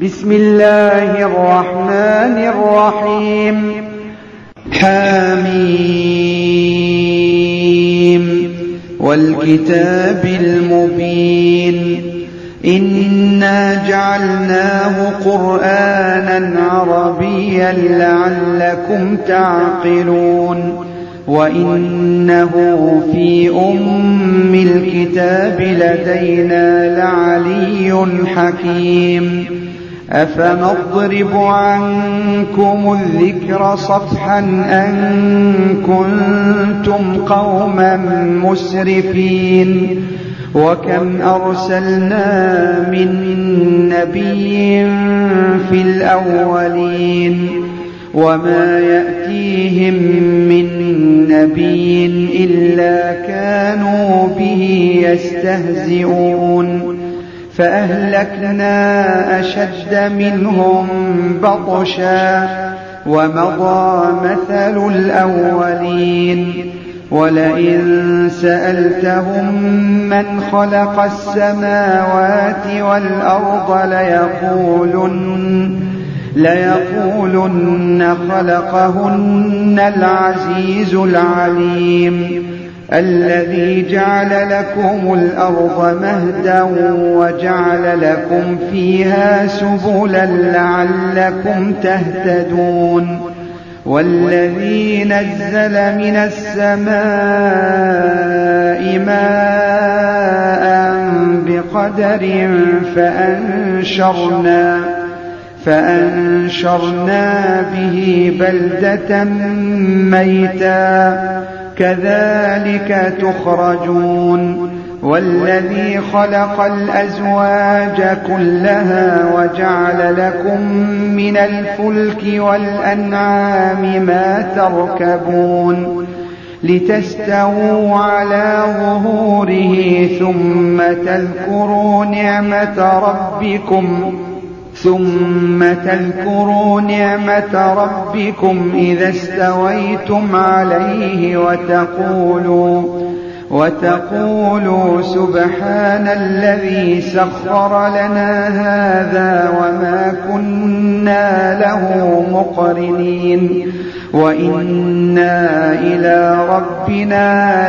بسم الله الرحمن الرحيم. حميم والكتاب المبين إنا جعلناه قرآنا عربيا لعلكم تعقلون وإنه في أم الكتاب لدينا لعلي حكيم أفنضرب عنكم الذكر صفحا أن كنتم قوما مسرفين وكم أرسلنا من نبي في الأولين وما يأتيهم من نبي إلا كانوا به يستهزئون فأهلكنا أشد منهم بطشا ومضى مثل الأولين ولئن سألتهم من خلق السماوات والأرض ليقولن خلقهن العزيز العليم الذي جعل لكم الأرض مهدا وجعل لكم فيها سبلا لعلكم تهتدون والذي نزل من السماء ماء بقدر فأنشرنا به بلدة ميتا كذلك تخرجون والذي خلق الأزواج كلها وجعل لكم من الفلك والأنعام ما تركبون لتستووا على ظهوره ثم تذكروا نعمة ربكم إذا استويتم عليه وتقولوا سبحان الذي سخر لنا هذا وما كنا له مقرنين وإنا إلى ربنا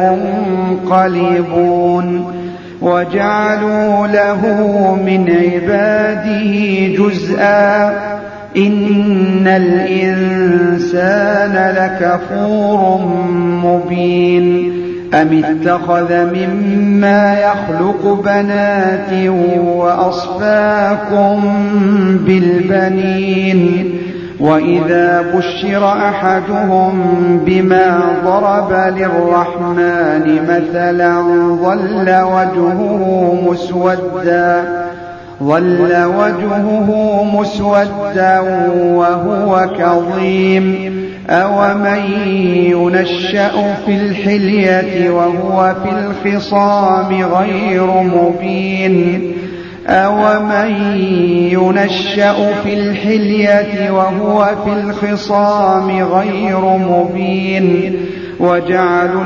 لمنقلبون وجعلوا له من عباده جزءا إن الإنسان لكفور مبين أم اتخذ مما يخلق بنات وأصفاكم بالبنين وإذا بشر أحدهم بما ضرب للرحمن مثلا ظل وجهه مسودا وهو كظيم أومن ينشأ في الحلية وهو في الخصام غير مبين وجعلوا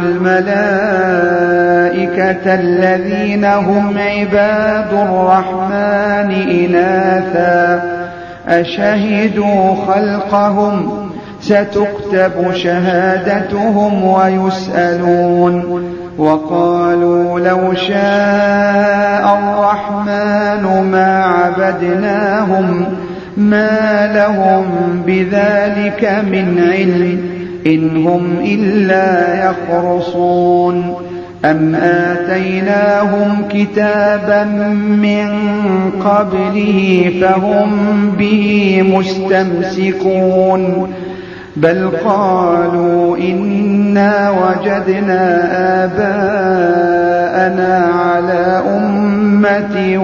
الملائكة الذين هم عباد الرحمن إناثا أشهدوا خلقهم ستكتب شهادتهم ويسألون وقالوا لو شاء الرحمن ما عبدناهم ما لهم بذلك من علم إن هم إلا يخرصون أم آتيناهم كتابا من قبله فهم به مستمسكون بل قالوا إنا وجدنا آباءنا على أمة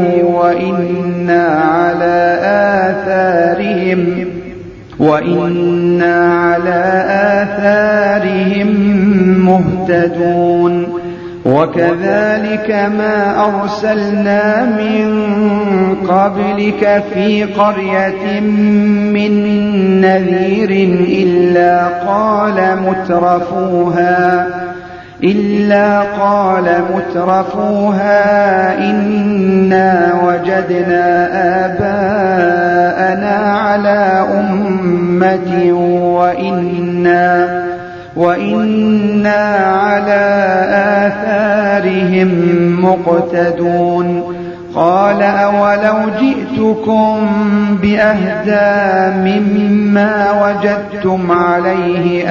وإنا على آثارهم مهتدون وكذلك ما أرسلنا من قبلك في قرية من نذير إلا قال مترفوها إنا وجدنا آباءنا رحمة وإنا على آثارهم مقتدون قال أولو جئتكم بأهدى مما وجدتم عليه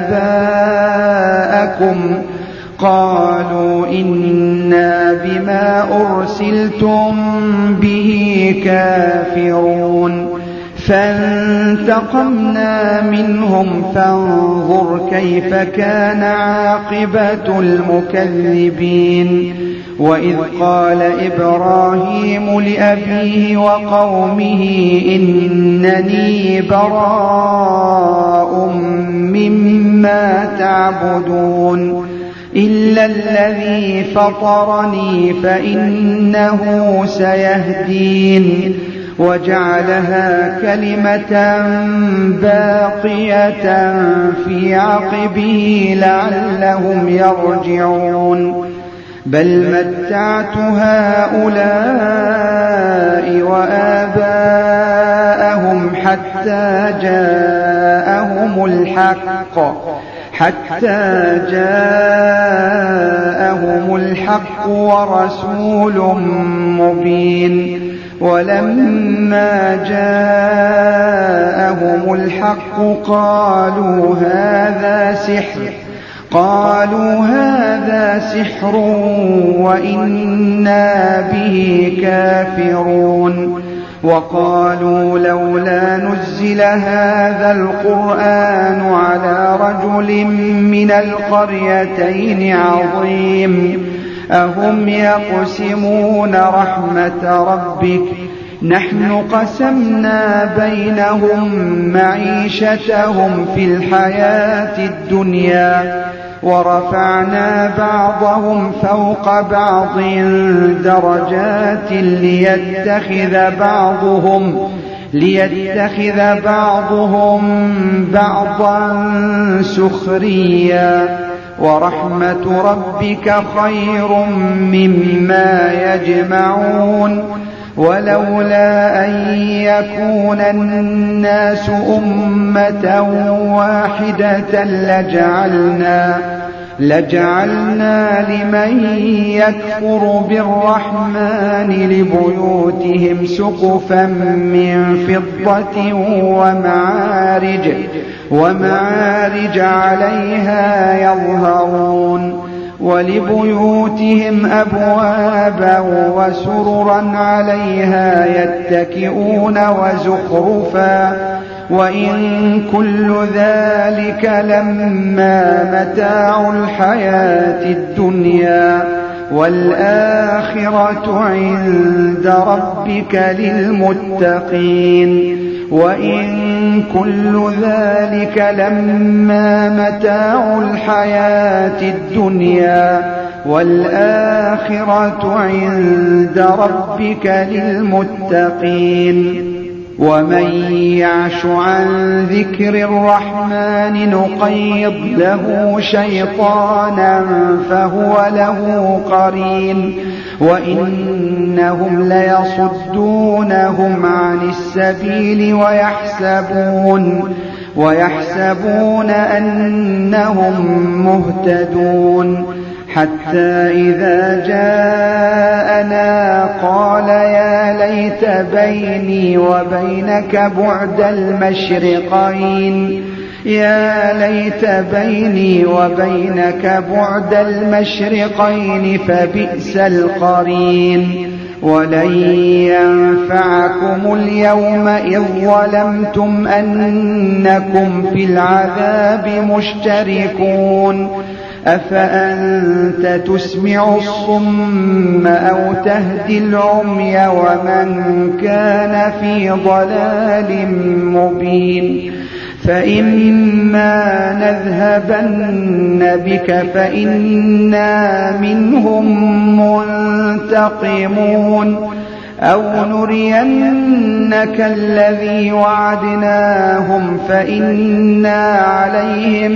آباءكم قالوا إنا بما أرسلتم به كافرون فانتقمنا منهم فانظر كيف كان عاقبة المكذبين وإذ قال إبراهيم لأبيه وقومه إنني براء مما تعبدون إلا الذي فطرني فإنه سيهدين وجعلها كلمة باقية في عقبه لعلهم يرجعون بل متعت هؤلاء وآباءهم حتى جاءهم الحق ورسول مبين ولما جاءهم الحق قالوا هذا سحر وإنا به كافرون وقالوا لولا نزل هذا القرآن على رجل من القريتين عظيم أهم يقسمون رحمة ربك نحن قسمنا بينهم معيشتهم في الحياة الدنيا ورفعنا بعضهم فوق بعض درجات ليتخذ بعضهم بعضا سخريا ورحمة ربك خير مما يجمعون ولولا أن يكون الناس أمة واحدة لجعلنا لمن يكفر بالرحمن لبيوتهم سقفا من فضة ومعارج عليها يظهرون ولبيوتهم أبوابا وسررا عليها يتكئون وزخرفا وإن كل ذلك لما متاع الحياة الدنيا والآخرة عند ربك للمتقين وإن كل ذلك لما متاع الحياة الدنيا والآخرة عند ربك للمتقين ومن يعش عن ذكر الرحمن نقيض له شيطانا فهو له قرين وإنهم ليصدونهم عن السبيل ويحسبون أنهم مهتدون حتى إذا جاءنا قال يا ليت بيني وبينك بعد المشرقين فبئس القرين ولن ينفعكم اليوم إذ ظلمتم أنكم في العذاب مشتركون أفأنت تسمع الصم أو تهدي العمي ومن كان في ضلال مبين فإما نذهبن بك فإنا منهم منتقمون أو نرينك الذي وعدناهم فإنا عليهم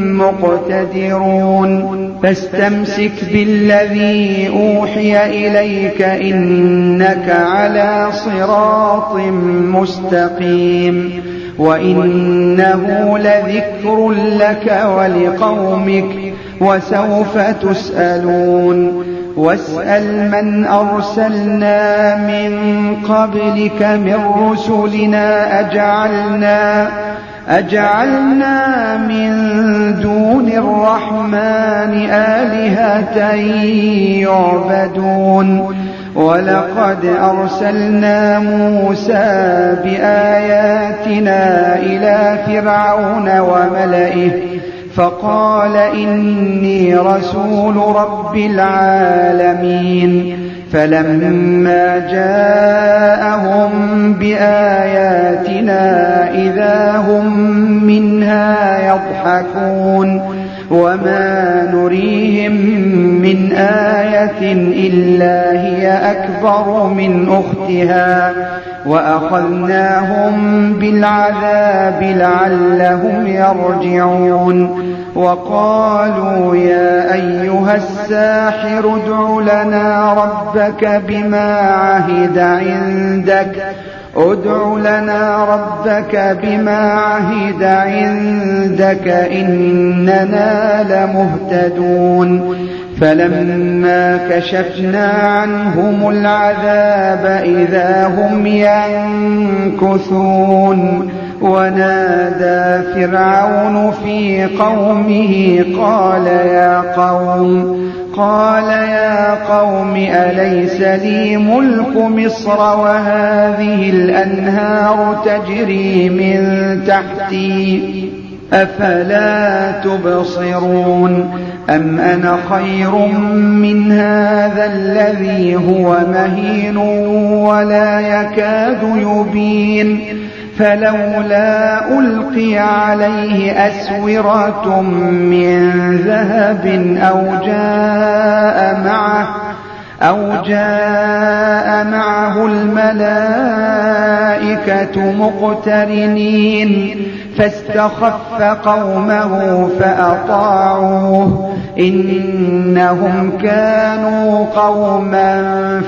مقتدرون فاستمسك بالذي أوحي إليك إنك على صراط مستقيم وإنه لذكر لك ولقومك وسوف تسألون واسأل من أرسلنا من قبلك من رسلنا أجعلنا من دون الرحمن آلهة يعبدون ولقد أرسلنا موسى بآياتنا إلى فرعون وملئه فقال إني رسول رب العالمين فلما جاءهم بآياتنا إذا هم منها يضحكون وما نريهم من آية إلا هي أكبر من أختها وأخذناهم بالعذاب لعلهم يرجعون وقالوا يا أيها الساحر ادع لنا ربك بما عهد عندك إننا لمهتدون فلما كشفنا عنهم العذاب إذا هم ينكثون ونادى فرعون في قومه قال يا قوم أليس لي ملك مصر وهذه الأنهار تجري من تحتي أفلا تبصرون أم أنا خير من هذا الذي هو مهين ولا يكاد يبين فلولا ألقي عليه أسورة من ذهب أو جاء معه الملائكة مقترنين فاستخف قومه فأطاعوه إنهم كانوا قوما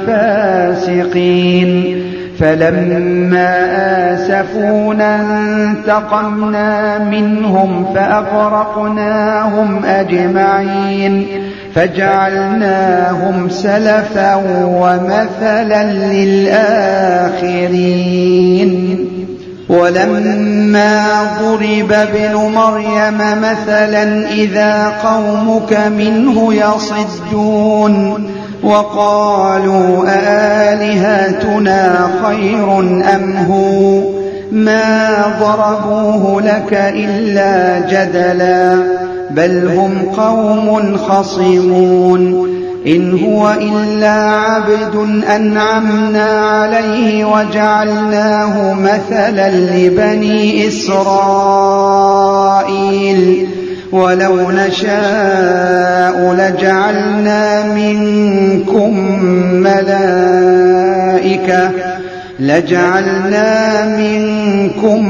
فاسقين فلما آسفونا انتقمنا منهم فأغرقناهم أجمعين فجعلناهم سلفا ومثلا للآخرين ولما ضرب ابن مريم مثلا إذا قومك منه يصدون وقالوا أآلهتنا خير أم هو ما ضربوه لك إلا جدلا بل هم قوم خصمون إن هو إلا عبد أنعمنا عليه وجعلناه مثلا لبني إسرائيل ولو نشاء لجعلنا منكم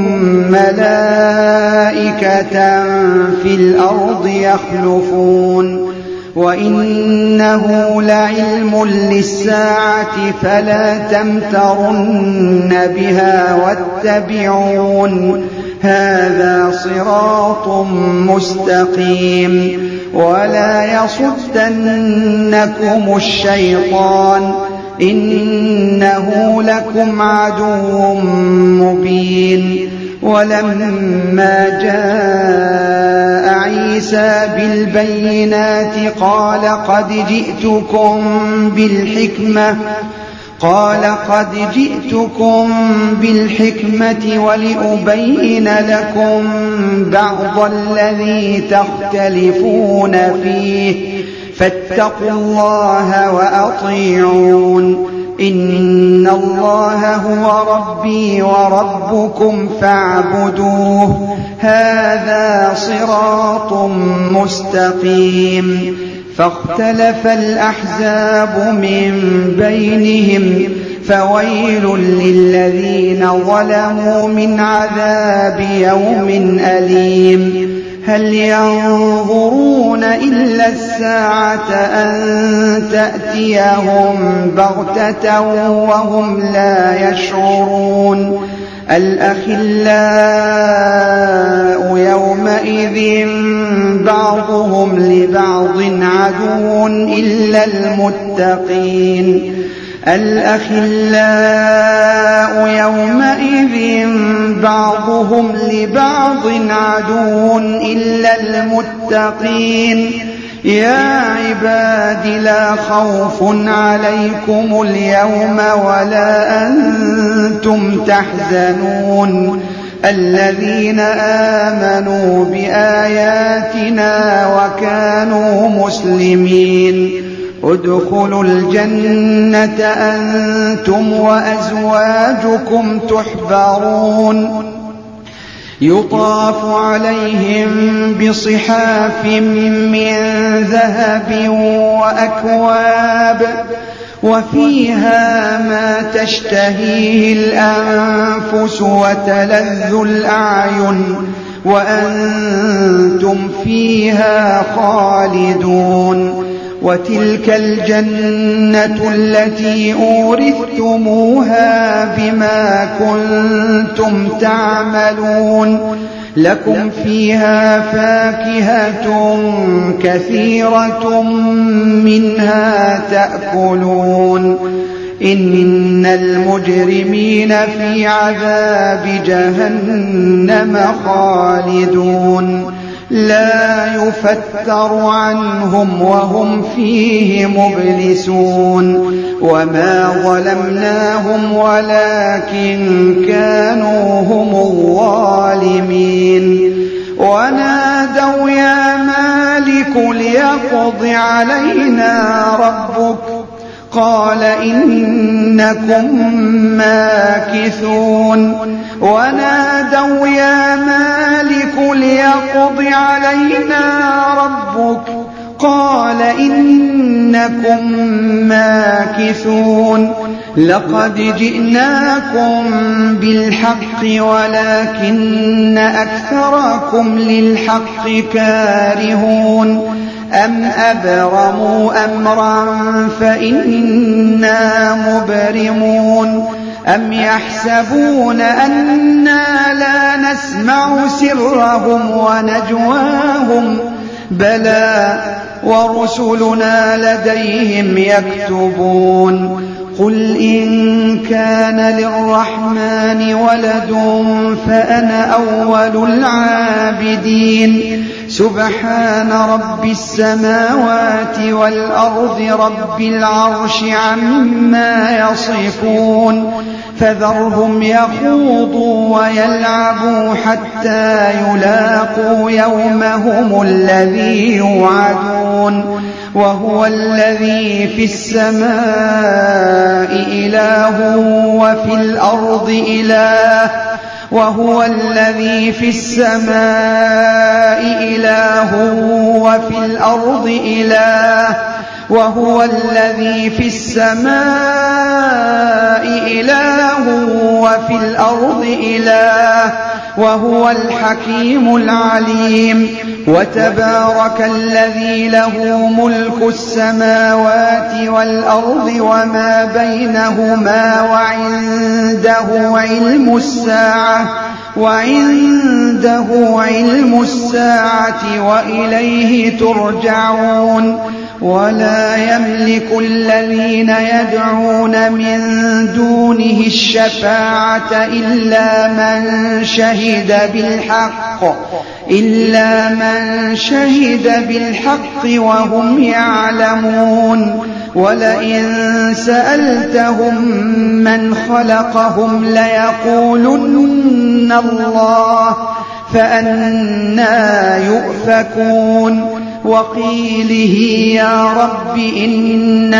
ملائكة في الأرض يخلفون وإنه لعلم للساعة فلا تمترن بها واتبعون هذا صراط مستقيم ولا يصدنكم الشيطان إنه لكم عدو مبين ولما جاء عيسى بالبينات قال قد جئتكم بالحكمة ولأبين لكم بعض الذي تختلفون فيه فاتقوا الله وأطيعون إن الله هو ربي وربكم فاعبدوه هذا صراط مستقيم فاختلف الأحزاب من بينهم فويل للذين ظلموا من عذاب يوم أليم هل ينظرون إلا الساعة أن تأتيهم بغتة وهم لا يشعرون الأخلاء يومئذ بعضهم لبعض عدو إلا المتقين الأخلاء يومئذ بعضهم لبعض عدو إلا المتقين يا عباد لا خوف عليكم اليوم ولا أنتم تحزنون الذين آمنوا بآياتنا وكانوا مسلمين ادخلوا الجنة أنتم وأزواجكم تحبرون يطاف عليهم بصحاف من ذهب وأكواب وفيها ما تشتهيه الأنفس وتلذ الأعين وأنتم فيها خالدون وتلك الجنة التي أورثتموها بما كنتم تعملون لكم فيها فاكهة كثيرة منها تأكلون إن المجرمين في عذاب جهنم خالدون لا يفتر عنهم وهم فيه مبلسون وما ظلمناهم ولكن كانوا هم الظالمين ونادوا يا مالك ليقض علينا ربك قال إنكم ماكثون ونادوا يا مالك ليقض علينا ربك قال إنكم ماكثون لقد جئناكم بالحق ولكن أكثركم للحق كارهون أم أبرموا أمرا فإنا مبرمون أم يحسبون أنا لا نسمع سرهم ونجواهم بلى ورسلنا لديهم يكتبون قل إن كان للرحمن ولد فأنا أول العابدين سبحان رب السماوات والأرض رب العرش عما يصفون فذرهم يخوضوا ويلعبوا حتى يلاقوا يومهم الذي يوعدون وهو الذي في السماء إله وفي الأرض إله وهو الذي في السماء إله وفي الأرض إله وهو الذي في السماء إله وفي الأرض إله وهو الحكيم العليم وتبارك الذي له ملك السماوات والأرض وما بينهما وعنده علم الساعة وإليه ترجعون ولا يملك الذين يدعون من دونه الشفاعة إلا من شهد بالحق وهم يعلمون ولئن سألتهم من خلقهم ليقولن الله فأنى يؤفكون وقيله يا رب إن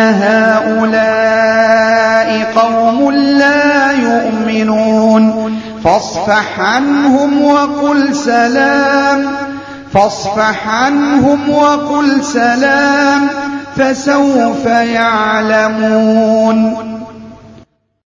هؤلاء قوم لا يؤمنون فاصفح عنهم وقل سلام فسوف يعلمون